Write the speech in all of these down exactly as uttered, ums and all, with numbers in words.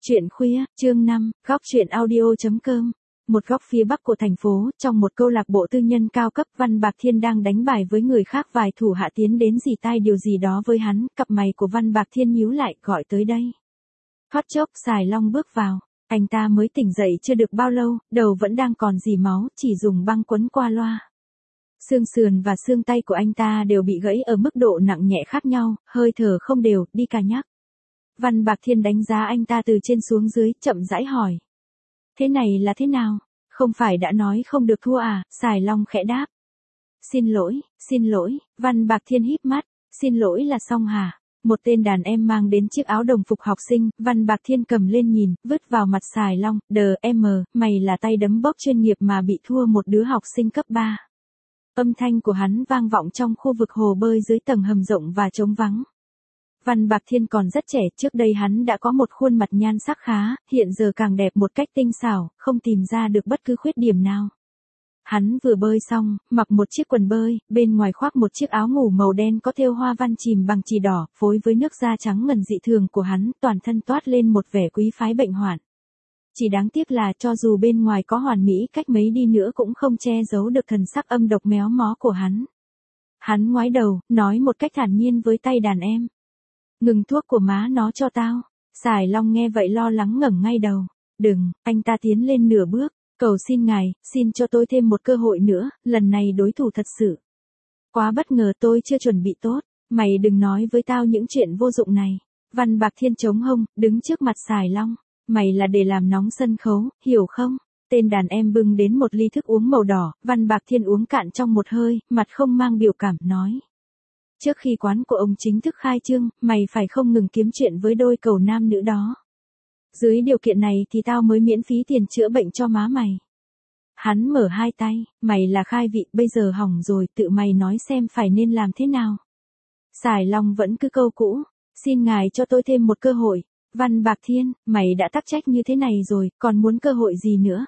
Chuyện khuya, chương năm, góc chuyện audio.com. Một góc phía bắc của thành phố, trong một câu lạc bộ tư nhân cao cấp, Văn Bạc Thiên đang đánh bài với người khác, vài thủ hạ tiến đến rỉ tai điều gì đó với hắn, cặp mày của Văn Bạc Thiên nhíu lại, gọi tới đây. Thoát chốc, Sài Long bước vào, anh ta mới tỉnh dậy chưa được bao lâu, đầu vẫn đang còn rỉ máu, chỉ dùng băng quấn qua loa. Xương sườn và xương tay của anh ta đều bị gãy ở mức độ nặng nhẹ khác nhau, hơi thở không đều, đi cà nhắc. Văn Bạc Thiên đánh giá anh ta từ trên xuống dưới, chậm rãi hỏi. Thế này là thế nào? Không phải đã nói không được thua à? Sài Long khẽ đáp. Xin lỗi, xin lỗi, Văn Bạc Thiên híp mắt, xin lỗi là xong hả? Một tên đàn em mang đến chiếc áo đồng phục học sinh, Văn Bạc Thiên cầm lên nhìn, vứt vào mặt Sài Long, đờ em, mày là tay đấm bốc chuyên nghiệp mà bị thua một đứa học sinh cấp ba. Âm thanh của hắn vang vọng trong khu vực hồ bơi dưới tầng hầm rộng và trống vắng. Văn Bạc Thiên còn rất trẻ, trước đây hắn đã có một khuôn mặt nhan sắc khá, hiện giờ càng đẹp một cách tinh xảo, không tìm ra được bất cứ khuyết điểm nào. Hắn vừa bơi xong, mặc một chiếc quần bơi, bên ngoài khoác một chiếc áo ngủ màu đen có thêu hoa văn chìm bằng chì đỏ, phối với nước da trắng ngần dị thường của hắn, toàn thân toát lên một vẻ quý phái bệnh hoạn. Chỉ đáng tiếc là cho dù bên ngoài có hoàn mỹ cách mấy đi nữa cũng không che giấu được thần sắc âm độc méo mó của hắn. Hắn ngoái đầu, nói một cách thản nhiên với tay đàn em. Ngừng thuốc của má nó cho tao. Sài Long nghe vậy lo lắng ngẩng ngay đầu. Đừng, anh ta tiến lên nửa bước. Cầu xin ngài, xin cho tôi thêm một cơ hội nữa, lần này đối thủ thật sự. Quá bất ngờ, tôi chưa chuẩn bị tốt. Mày đừng nói với tao những chuyện vô dụng này. Văn Bạc Thiên chống hông, đứng trước mặt Sài Long. Mày là để làm nóng sân khấu, hiểu không? Tên đàn em bưng đến một ly thức uống màu đỏ, Văn Bạc Thiên uống cạn trong một hơi, mặt không mang biểu cảm, nói. Trước khi quán của ông chính thức khai trương, mày phải không ngừng kiếm chuyện với đôi cầu nam nữ đó. Dưới điều kiện này thì tao mới miễn phí tiền chữa bệnh cho má mày. Hắn mở hai tay, mày là khai vị, bây giờ hỏng rồi, tự mày nói xem phải nên làm thế nào. Sài Long vẫn cứ câu cũ, xin ngài cho tôi thêm một cơ hội. Văn Bạc Thiên, mày đã tắc trách như thế này rồi, còn muốn cơ hội gì nữa?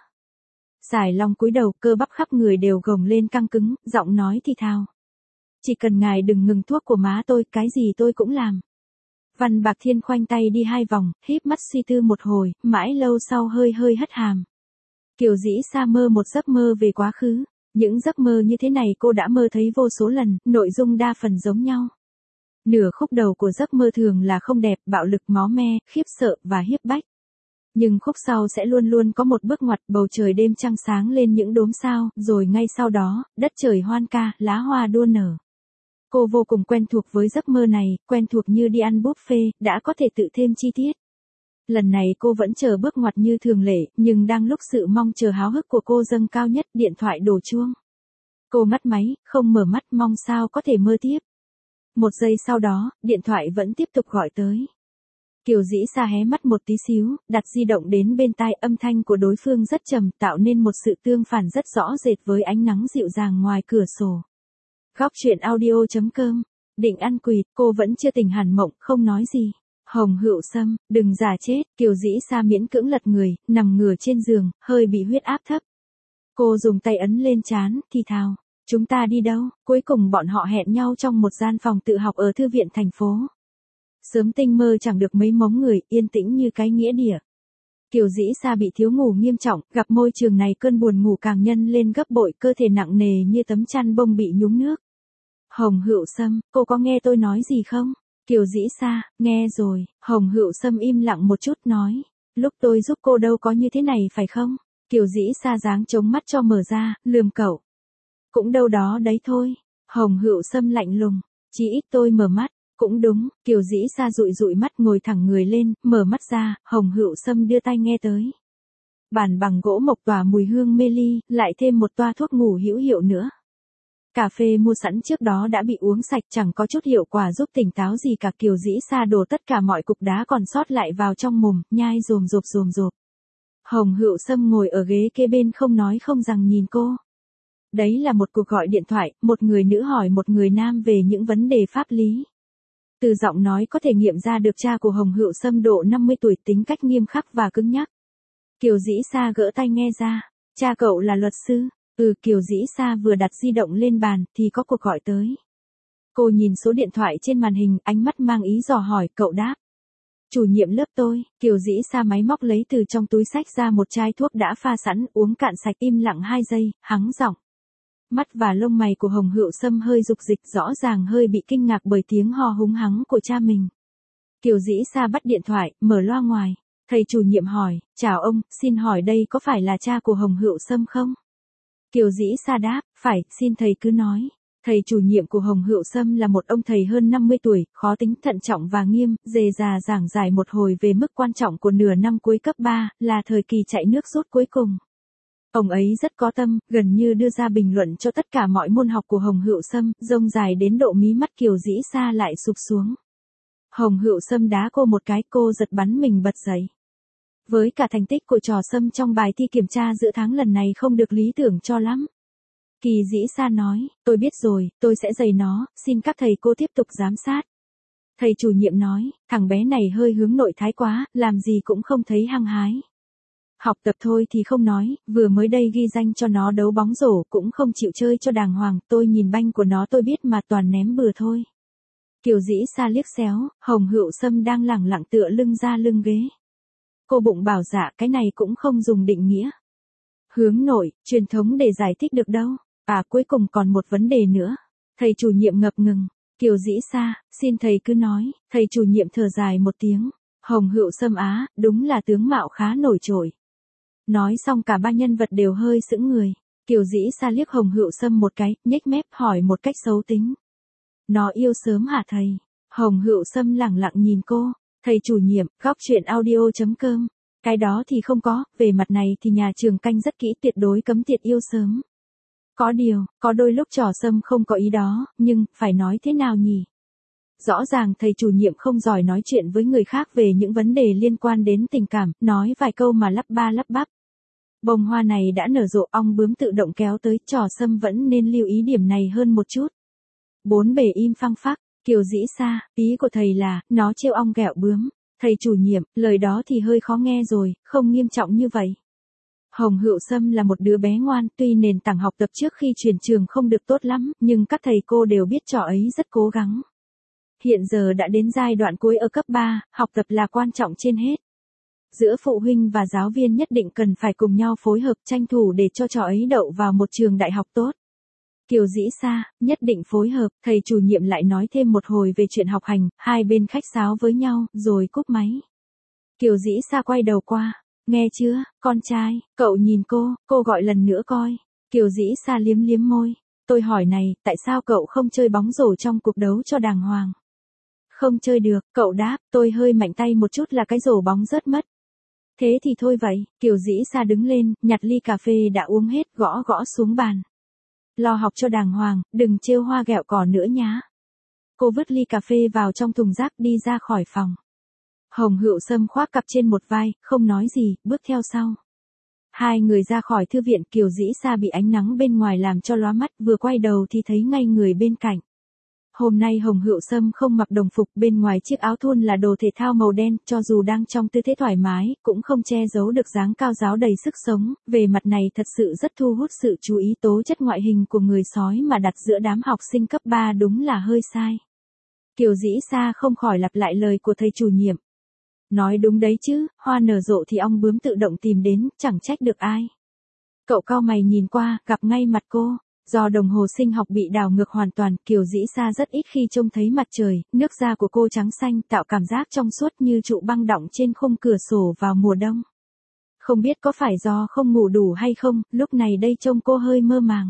Sài Long cúi đầu, cơ bắp khắp người đều gồng lên căng cứng, giọng nói thì thào. Chỉ cần ngài đừng ngừng thuốc của má tôi, cái gì tôi cũng làm. Văn Bạc Thiên khoanh tay đi hai vòng, híp mắt suy tư một hồi, mãi lâu sau hơi hơi hất hàm. Kiều Dĩ Sa mơ một giấc mơ về quá khứ. Những giấc mơ như thế này cô đã mơ thấy vô số lần, nội dung đa phần giống nhau. Nửa khúc đầu của giấc mơ thường là không đẹp, bạo lực, máu me, khiếp sợ và hiếp bách. Nhưng khúc sau sẽ luôn luôn có một bước ngoặt, bầu trời đêm trăng sáng lên những đốm sao, rồi ngay sau đó, đất trời hoan ca, lá hoa đua nở. Cô vô cùng quen thuộc với giấc mơ này, quen thuộc như đi ăn buffet, đã có thể tự thêm chi tiết. Lần này cô vẫn chờ bước ngoặt như thường lệ, nhưng đang lúc sự mong chờ háo hức của cô dâng cao nhất, điện thoại đổ chuông. Cô ngắt máy, không mở mắt, mong sao có thể mơ tiếp. Một giây sau đó, điện thoại vẫn tiếp tục gọi tới. Kiều Dĩ Sa hé mắt một tí xíu, đặt di động đến bên tai, âm thanh của đối phương rất trầm, tạo nên một sự tương phản rất rõ rệt với ánh nắng dịu dàng ngoài cửa sổ. Góc chuyện audio.com. Định ăn quỵt, cô vẫn chưa tỉnh hẳn mộng, không nói gì. Hồng Hựu Sâm, đừng giả chết. Kiều Dĩ Sa miễn cưỡng lật người, nằm ngửa trên giường, hơi bị huyết áp thấp. Cô dùng tay ấn lên trán, thì thào. Chúng ta đi đâu? Cuối cùng bọn họ hẹn nhau trong một gian phòng tự học ở thư viện thành phố. Sớm tinh mơ chẳng được mấy mống người, yên tĩnh như cái nghĩa địa. Kiều Dĩ Sa bị thiếu ngủ nghiêm trọng, gặp môi trường này cơn buồn ngủ càng nhân lên gấp bội, cơ thể nặng nề như tấm chăn bông bị nhúng nước. Hồng Hựu Sâm, cô có nghe tôi nói gì không? Kiều Dĩ Sa, nghe rồi. Hồng Hựu Sâm im lặng một chút, nói. Lúc tôi giúp cô đâu có như thế này phải không? Kiều Dĩ Sa dáng chống mắt cho mở ra, lườm cậu. Cũng đâu đó đấy thôi. Hồng Hựu Sâm lạnh lùng. Chỉ ít tôi mở mắt. Cũng đúng. Kiều Dĩ Sa dụi dụi mắt, ngồi thẳng người lên, mở mắt ra. Hồng Hựu Sâm đưa tai nghe tới. Bàn bằng gỗ mộc tỏa mùi hương mê ly, lại thêm một toa thuốc ngủ hữu hiệu nữa. Cà phê mua sẵn trước đó đã bị uống sạch, chẳng có chút hiệu quả giúp tỉnh táo gì cả. Kiều Dĩ Sa đổ tất cả mọi cục đá còn sót lại vào trong mồm, nhai rồm rộp rồm rộp. Hồng Hựu Sâm ngồi ở ghế kế bên không nói không rằng nhìn cô. Đấy là một cuộc gọi điện thoại, một người nữ hỏi một người nam về những vấn đề pháp lý. Từ giọng nói có thể nghiệm ra được cha của Hồng Hựu Sâm độ năm mươi tuổi, tính cách nghiêm khắc và cứng nhắc. Kiều Dĩ Sa gỡ tai nghe ra. Cha cậu là luật sư? Ừ. Kiều Dĩ Sa vừa đặt di động lên bàn thì có cuộc gọi tới. Cô nhìn số điện thoại trên màn hình, ánh mắt mang ý dò hỏi, cậu đáp. Chủ nhiệm lớp tôi, Kiều Dĩ Sa máy móc lấy từ trong túi xách ra một chai thuốc đã pha sẵn, uống cạn sạch, im lặng hai giây, hắng giọng. Mắt và lông mày của Hồng Hựu Sâm hơi rục dịch, rõ ràng hơi bị kinh ngạc bởi tiếng ho húng hắng của cha mình. Kiều Dĩ Sa bắt điện thoại, mở loa ngoài. Thầy chủ nhiệm hỏi, chào ông, xin hỏi đây có phải là cha của Hồng Hựu Sâm không? Kiều Dĩ Sa đáp, phải, xin thầy cứ nói. Thầy chủ nhiệm của Hồng Hựu Sâm là một ông thầy hơn năm mươi tuổi, khó tính, thận trọng và nghiêm, dề già giảng giải một hồi về mức quan trọng của nửa năm cuối cấp ba, là thời kỳ chạy nước rút cuối cùng. Ông ấy rất có tâm, gần như đưa ra bình luận cho tất cả mọi môn học của Hồng Hựu Sâm, rông dài đến độ mí mắt Kiều Dĩ Sa lại sụp xuống. Hồng Hựu Sâm đá cô một cái, cô giật bắn mình bật dậy. Với cả thành tích của trò Sâm trong bài thi kiểm tra giữa tháng lần này không được lý tưởng cho lắm. Kỳ Dĩ Sa nói, tôi biết rồi, tôi sẽ dạy nó, xin các thầy cô tiếp tục giám sát. Thầy chủ nhiệm nói, thằng bé này hơi hướng nội thái quá, làm gì cũng không thấy hăng hái. Học tập thôi thì không nói, vừa mới đây ghi danh cho nó đấu bóng rổ cũng không chịu chơi cho đàng hoàng, tôi nhìn banh của nó tôi biết mà toàn ném bừa thôi. Kiều Dĩ Sa liếc xéo, Hồng Hựu Sâm đang lẳng lặng tựa lưng ra lưng ghế. Cô bụng bảo dạ cái này cũng không dùng định nghĩa. Hướng nội, truyền thống để giải thích được đâu. À cuối cùng còn một vấn đề nữa. Thầy chủ nhiệm ngập ngừng. Kiều Dĩ Sa, xin thầy cứ nói. Thầy chủ nhiệm thở dài một tiếng. Hồng Hựu Sâm á, đúng là tướng mạo khá nổi trội. Nói xong cả ba nhân vật đều hơi sững người. Kiều Dĩ Sa liếc Hồng Hựu Sâm một cái, nhếch mép hỏi một cách xấu tính. Nó yêu sớm hả thầy? Hồng Hựu Sâm lẳng lặng nhìn cô. Thầy chủ nhiệm, góc chuyện audio chấm com. Cái đó thì không có, về mặt này thì nhà trường canh rất kỹ, tuyệt đối cấm tiệt yêu sớm. Có điều, có đôi lúc trò Sâm không có ý đó, nhưng, phải nói thế nào nhỉ? Rõ ràng thầy chủ nhiệm không giỏi nói chuyện với người khác về những vấn đề liên quan đến tình cảm, nói vài câu mà lắp ba lắp bắp. Bông hoa này đã nở rộ, ong bướm tự động kéo tới, trò Sâm vẫn nên lưu ý điểm này hơn một chút. Bốn bề im phăng phắc. Kiều Dĩ Sa, ý của thầy là, nó trêu ong ghẹo bướm. Thầy chủ nhiệm, lời đó thì hơi khó nghe rồi, không nghiêm trọng như vậy. Hồng Hựu Sâm là một đứa bé ngoan, tuy nền tảng học tập trước khi chuyển trường không được tốt lắm, nhưng các thầy cô đều biết trò ấy rất cố gắng. Hiện giờ đã đến giai đoạn cuối ở cấp ba, học tập là quan trọng trên hết. Giữa phụ huynh và giáo viên nhất định cần phải cùng nhau phối hợp, tranh thủ để cho trò ấy đậu vào một trường đại học tốt. Kiều Dĩ Sa, nhất định phối hợp, thầy chủ nhiệm lại nói thêm một hồi về chuyện học hành, hai bên khách sáo với nhau, rồi cúp máy. Kiều Dĩ Sa quay đầu qua, nghe chưa, con trai, cậu nhìn cô, cô gọi lần nữa coi. Kiều Dĩ Sa liếm liếm môi, tôi hỏi này, tại sao cậu không chơi bóng rổ trong cuộc đấu cho đàng hoàng? Không chơi được, cậu đáp, tôi hơi mạnh tay một chút là cái rổ bóng rớt mất. Thế thì thôi vậy, Kiều Dĩ Sa đứng lên, nhặt ly cà phê đã uống hết, gõ gõ xuống bàn. Lo học cho đàng hoàng, đừng trêu hoa ghẹo cỏ nữa nhá. Cô vứt ly cà phê vào trong thùng rác đi ra khỏi phòng. Hồng Hựu Sâm khoác cặp trên một vai, không nói gì, bước theo sau. Hai người ra khỏi thư viện, Kiều Dĩ Sa bị ánh nắng bên ngoài làm cho lóa mắt, vừa quay đầu thì thấy ngay người bên cạnh. Hôm nay Hồng Hựu Sâm không mặc đồng phục, bên ngoài chiếc áo thun là đồ thể thao màu đen, cho dù đang trong tư thế thoải mái, cũng không che giấu được dáng cao ráo đầy sức sống, về mặt này thật sự rất thu hút sự chú ý. Tố chất ngoại hình của người sói mà đặt giữa đám học sinh cấp ba đúng là hơi sai. Kiều Dĩ Sa không khỏi lặp lại lời của thầy chủ nhiệm. Nói đúng đấy chứ, hoa nở rộ thì ong bướm tự động tìm đến, chẳng trách được ai. Cậu cau mày nhìn qua, gặp ngay mặt cô. Do đồng hồ sinh học bị đảo ngược hoàn toàn, Kiều Dĩ Sa rất ít khi trông thấy mặt trời, nước da của cô trắng xanh tạo cảm giác trong suốt như trụ băng đọng trên khung cửa sổ vào mùa đông. Không biết có phải do không ngủ đủ hay không, lúc này đây trông cô hơi mơ màng.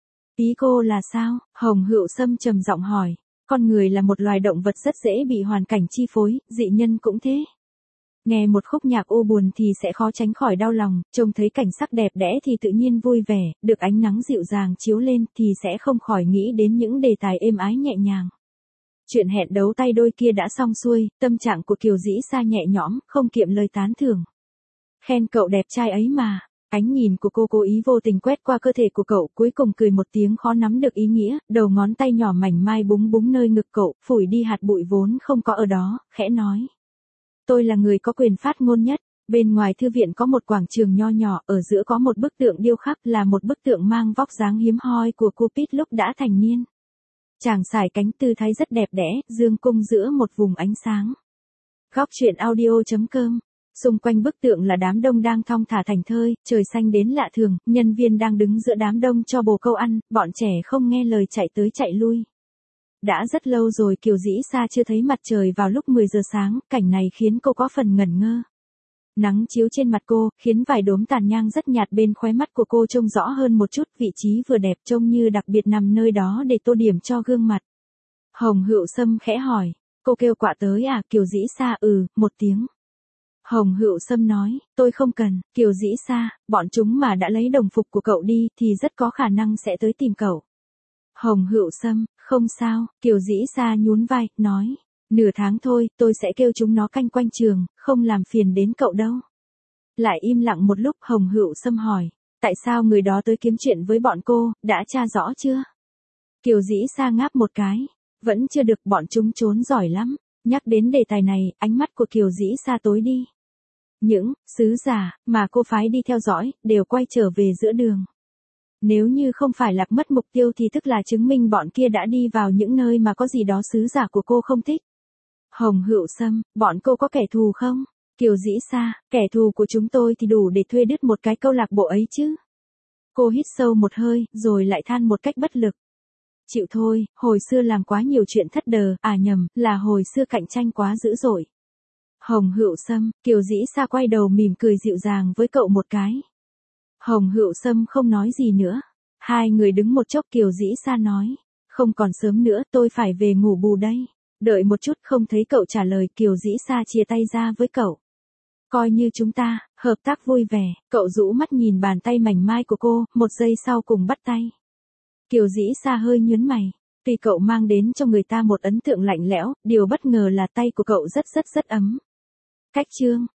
Ý cô là sao? Hồng Hựu Sâm trầm giọng hỏi. Con người là một loài động vật rất dễ bị hoàn cảnh chi phối, dị nhân cũng thế. Nghe một khúc nhạc u buồn thì sẽ khó tránh khỏi đau lòng, trông thấy cảnh sắc đẹp đẽ thì tự nhiên vui vẻ, được ánh nắng dịu dàng chiếu lên thì sẽ không khỏi nghĩ đến những đề tài êm ái nhẹ nhàng. Chuyện hẹn đấu tay đôi kia đã xong xuôi, tâm trạng của Kiều Dĩ Sa nhẹ nhõm, không kiệm lời tán thưởng. Khen cậu đẹp trai ấy mà. Ánh nhìn của cô cố ý vô tình quét qua cơ thể của cậu, cuối cùng cười một tiếng khó nắm được ý nghĩa, đầu ngón tay nhỏ mảnh mai búng búng nơi ngực cậu, phủi đi hạt bụi vốn không có ở đó, khẽ nói. Tôi là người có quyền phát ngôn nhất. Bên ngoài thư viện có một quảng trường nho nhỏ, ở giữa có một bức tượng điêu khắc, là một bức tượng mang vóc dáng hiếm hoi của Cupid lúc đã thành niên. Chàng sải cánh tư thái rất đẹp đẽ, dương cung giữa một vùng ánh sáng. Góc truyện audio.com. Xung quanh bức tượng là đám đông đang thong thả thảnh thơi, trời xanh đến lạ thường, nhân viên đang đứng giữa đám đông cho bồ câu ăn, bọn trẻ không nghe lời chạy tới chạy lui. Đã rất lâu rồi Kiều Dĩ Sa chưa thấy mặt trời vào lúc mười giờ sáng, cảnh này khiến cô có phần ngẩn ngơ. Nắng chiếu trên mặt cô, khiến vài đốm tàn nhang rất nhạt bên khóe mắt của cô trông rõ hơn một chút, vị trí vừa đẹp trông như đặc biệt nằm nơi đó để tô điểm cho gương mặt. Hồng Hựu Sâm khẽ hỏi, cô kêu quạ tới à? Kiều Dĩ Sa ừ, một tiếng. Hồng Hựu Sâm nói, tôi không cần. Kiều Dĩ Sa, bọn chúng mà đã lấy đồng phục của cậu đi thì rất có khả năng sẽ tới tìm cậu. Hồng Hựu Sâm, không sao. Kiều Dĩ Sa nhún vai, nói, nửa tháng thôi, tôi sẽ kêu chúng nó canh quanh trường, không làm phiền đến cậu đâu. Lại im lặng một lúc, Hồng Hựu Sâm hỏi, tại sao người đó tới kiếm chuyện với bọn cô, đã tra rõ chưa? Kiều Dĩ Sa ngáp một cái, vẫn chưa được, bọn chúng trốn giỏi lắm. Nhắc đến đề tài này, ánh mắt của Kiều Dĩ Sa tối đi. Những sứ giả mà cô phái đi theo dõi đều quay trở về giữa đường. Nếu như không phải lạc mất mục tiêu thì tức là chứng minh bọn kia đã đi vào những nơi mà có gì đó sứ giả của cô không thích. Hồng Hựu Sâm, bọn cô có kẻ thù không? Kiều Dĩ Sa, kẻ thù của chúng tôi thì đủ để thuê đứt một cái câu lạc bộ ấy chứ. Cô hít sâu một hơi, rồi lại than một cách bất lực. Chịu thôi, hồi xưa làm quá nhiều chuyện thất đờ, à nhầm, là hồi xưa cạnh tranh quá dữ dội. Hồng Hựu Sâm, Kiều Dĩ Sa quay đầu mỉm cười dịu dàng với cậu một cái. Hồng Hựu Sâm không nói gì nữa. Hai người đứng một chốc, Kiều Dĩ Sa nói, không còn sớm nữa, tôi phải về ngủ bù đây. Đợi một chút, không thấy cậu trả lời, Kiều Dĩ Sa chia tay ra với cậu. Coi như chúng ta, hợp tác vui vẻ. Cậu rũ mắt nhìn bàn tay mảnh mai của cô, một giây sau cùng bắt tay. Kiều Dĩ Sa hơi nhướng mày. Tuy cậu mang đến cho người ta một ấn tượng lạnh lẽo, điều bất ngờ là tay của cậu rất rất rất ấm. Cách chương